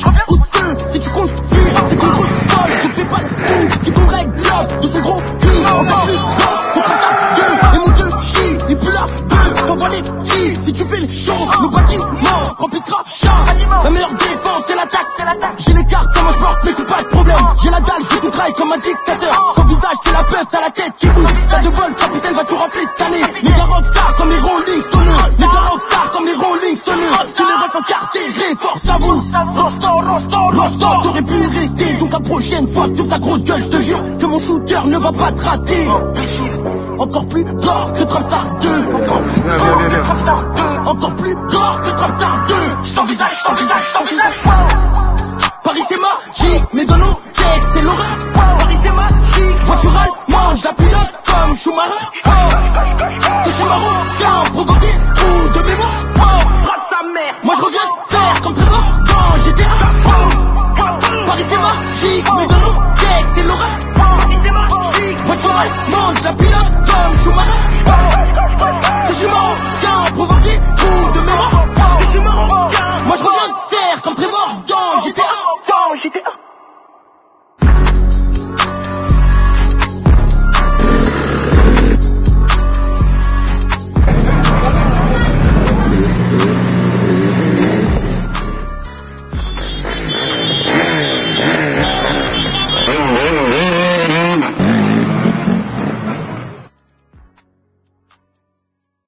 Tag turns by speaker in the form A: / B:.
A: Coup de feu, si tu comptes fuir, c'est qu'on grosse folle. Tu te fais pas le fou, qui tomberait glove de son gros cul. Encore plus grand, contre ta gueule. Et mon deux chie, il pue la gueule. T'envoies les tirs, si tu fais le show. Le bâtiment, rempli de crachats. La meilleure défense, c'est l'attaque. J'ai les cartes comme un sport, mais c'est pas de problème. J'ai la dalle, je tout traille comme un dictateur. Son visage, c'est la peur, t'as la tête qui bouge. T'as de vol, capitaine va tout rafler cette année. Les gars rockstar comme les Rolling Stones. Les gars rockstar comme les Rolling Stones. Tous les refs incarcérés, force à vous. Rosto, t'aurais pu y rester. Donc la prochaine fois que t'ouvres ta grosse gueule, je te jure que mon shooter ne va pas te rater. Encore plus gore que Trump